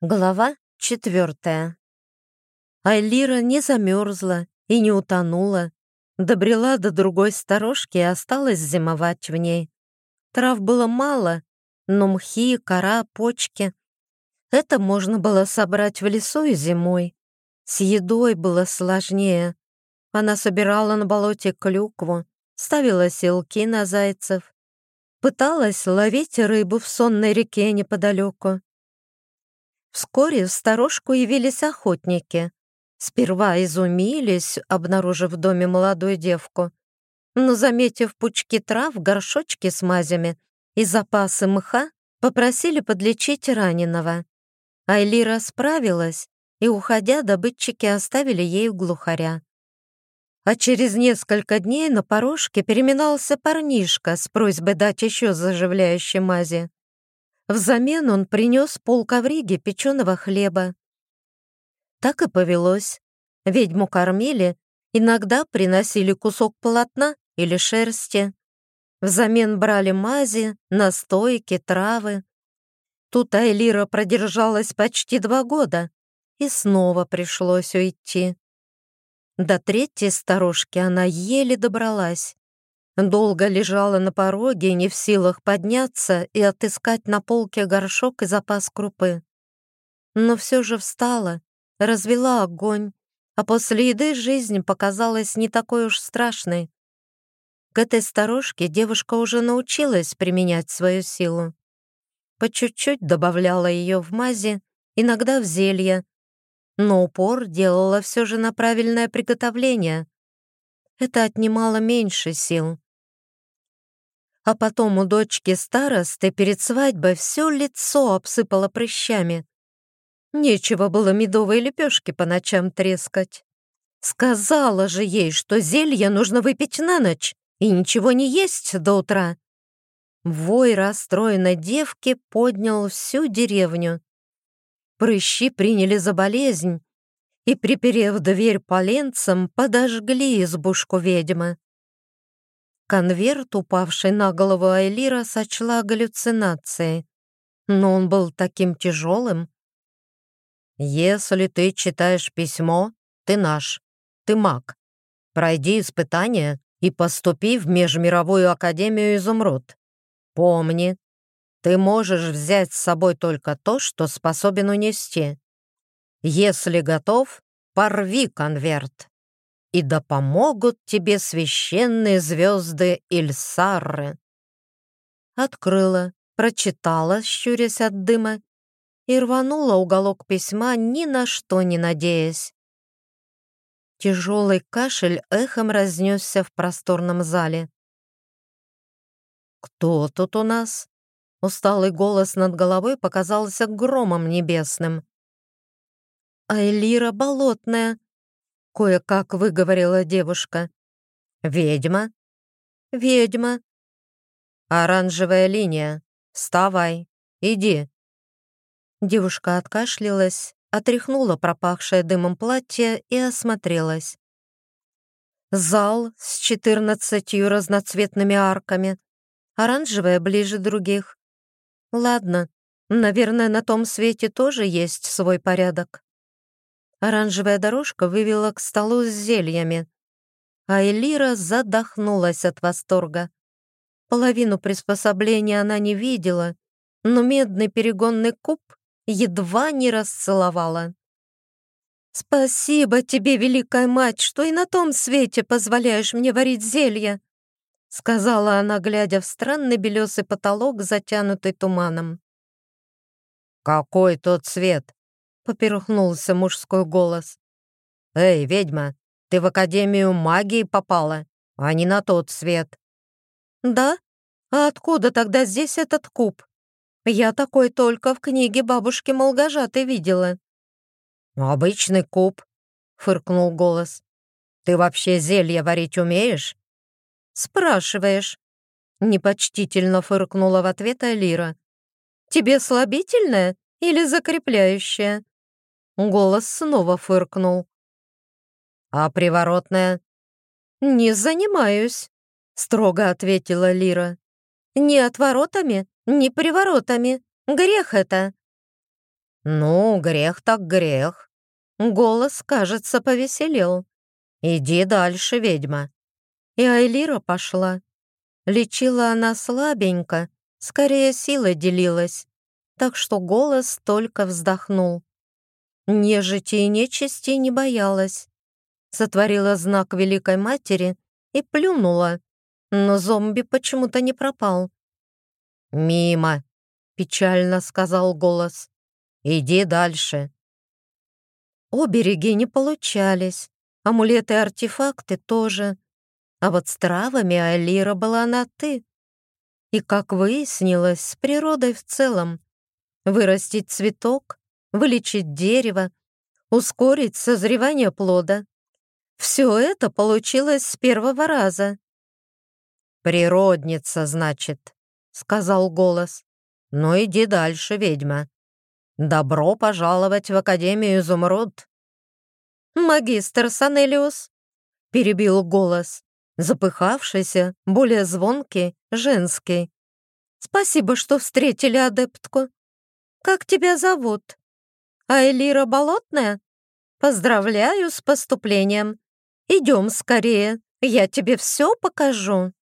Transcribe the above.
Глава 4. Айлира не замерзла и не утонула. Добрела до другой сторожки и осталась зимовать в ней. Трав было мало, но мхи, кора, почки. Это можно было собрать в лесу и зимой. С едой было сложнее. Она собирала на болоте клюкву, ставила селки на зайцев, пыталась ловить рыбу в сонной реке неподалеку. Вскоре в сторожку явились охотники. Сперва изумились, обнаружив в доме молодую девку, но, заметив пучки трав, горшочки с мазями и запасы мха, попросили подлечить раненого. Айлира справилась, и, уходя, добытчики оставили ей глухаря. А через несколько дней на порожке переминался парнишка с просьбой дать еще заживляющей мази. Взамен он принес полковриги печеного хлеба. Так и повелось. Ведьму кормили, иногда приносили кусок полотна или шерсти. Взамен брали мази, настойки, травы. Тут Айлира продержалась почти 2 года, и снова пришлось уйти. До 3-й сторожки она еле добралась. Долго лежала на пороге, не в силах подняться и отыскать на полке горшок и запас крупы. Но все же встала, развела огонь, а после еды жизнь показалась не такой уж страшной. К этой сторожке девушка уже научилась применять свою силу. По чуть-чуть добавляла ее в мази, иногда в зелья, но упор делала все же на правильное приготовление. Это отнимало меньше сил. А потом у дочки старосты перед свадьбой все лицо обсыпало прыщами. Нечего было медовые лепешки по ночам трескать. Сказала же ей, что зелье нужно выпить на ночь и ничего не есть до утра. Вой расстроенной девки поднял всю деревню. Прыщи приняли за болезнь и, приперев дверь поленцем, подожгли избушку ведьмы. Конверт, упавший на голову Айлира, сочла галлюцинацией, но он был таким тяжелым. «Если ты читаешь письмо, ты наш, ты маг. Пройди испытание и поступи в Межмировую Академию Изумруд. Помни, ты можешь взять с собой только то, что способен унести. Если готов, порви конверт. И да помогут тебе священные звезды Ильсарры». Открыла, прочитала, щурясь от дыма, и рванула уголок письма, ни на что не надеясь. Тяжелый кашель эхом разнесся в просторном зале. «Кто тут у нас?» Усталый голос над головой показался громом небесным. «Айлира Болотная», — кое-как выговорила девушка. «Ведьма?» «Ведьма». «Оранжевая линия. Вставай. Иди». Девушка откашлялась, отряхнула пропахшее дымом платье и осмотрелась. Зал с 14 разноцветными арками. Оранжевая ближе других. Ладно, наверное, на том свете тоже есть свой порядок. Оранжевая дорожка вывела к столу с зельями. А Элира задохнулась от восторга. Половину приспособления она не видела, но медный перегонный куб едва не расцеловала. «Спасибо тебе, Великая Мать, что и на том свете позволяешь мне варить зелья», сказала она, глядя в странный белесый потолок, затянутый туманом. «Какой тот свет?» — поперхнулся мужской голос. «Эй, ведьма, ты в Академию магии попала, а не на тот свет». «Да? А откуда тогда здесь этот куб? Я такой только в книге бабушки Молгожатой видела». «Обычный куб», — фыркнул голос. «Ты вообще зелья варить умеешь?» «Спрашиваешь?» — непочтительно фыркнула в ответ Алира. «Тебе слабительное или закрепляющее?» Голос снова фыркнул. «А приворотная?» «Не занимаюсь», — строго ответила Лира. «Ни отворотами, ни приворотами. Грех это». Ну, грех так грех. Голос, кажется, повеселел. Иди дальше, ведьма. И Айлира пошла. Лечила она слабенько, скорее силой делилась, так что голос только вздохнул. Нежити и нечисти не боялась. Сотворила знак Великой Матери и плюнула, но зомби почему-то не пропал. «Мимо», — печально сказал голос. «Иди дальше». Обереги не получались, амулеты и артефакты тоже. А вот с травами Айлира была на «ты». И, как выяснилось, с природой в целом. Вырастить цветок, вылечить дерево, ускорить созревание плода. Все это получилось с первого раза. «Природница, значит», — сказал голос. «Ну иди дальше, ведьма. Добро пожаловать в Академию Изумруд». «Магистр Санелиус», — перебил голос, запыхавшийся, более звонкий, женский. «Спасибо, что встретили адептку. Как тебя зовут? Айлира Болотная? Поздравляю с поступлением. Идем скорее, я тебе все покажу».